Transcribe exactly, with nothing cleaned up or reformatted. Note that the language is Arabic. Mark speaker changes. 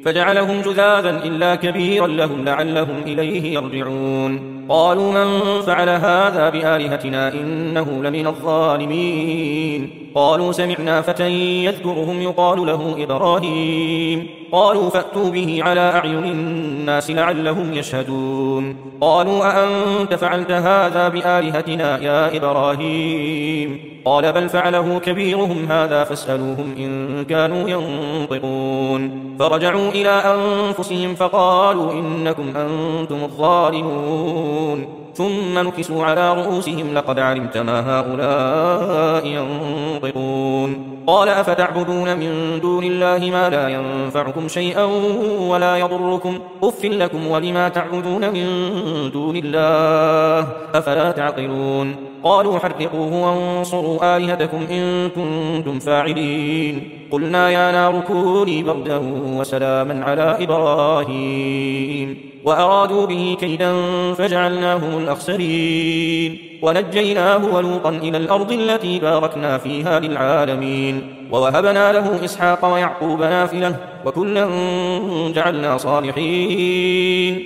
Speaker 1: فجعلهم جذاذا إلا كبيرا لهم لعلهم إليه يرجعون. قالوا من فعل هذا بآلهتنا إنه لمن الظالمين. قالوا سمعنا فتى يذكرهم يقال له إبراهيم. قالوا فأتوا به على أعين الناس لعلهم يشهدون. قالوا أأنت فعلت هذا بآلهتنا يا إبراهيم؟ قال بل فعله كبيرهم هذا فاسألوهم إن كانوا ينطقون. فرجعوا إلى أنفسهم فقالوا إنكم أنتم الظالمون. ثم نكسوا على رؤوسهم لقد علمت ما هؤلاء ينطقون. قال أفتعبدون من دون الله ما لا ينفعكم شيئا ولا يضركم أف لكم ولما تعبدون من دون الله أفلا تعقلون. قالوا حرقوه وانصروا آلهتكم إن كنتم فاعلين. قلنا يا نار كوني بردا وسلاما على إبراهيم وأرادوا به كيدا فجعلناهم الأخسرين ونجيناه ولوطا إلى الأرض التي باركنا فيها للعالمين ووهبنا له إسحاق ويعقوب نافلة وكلا جعلنا صالحين.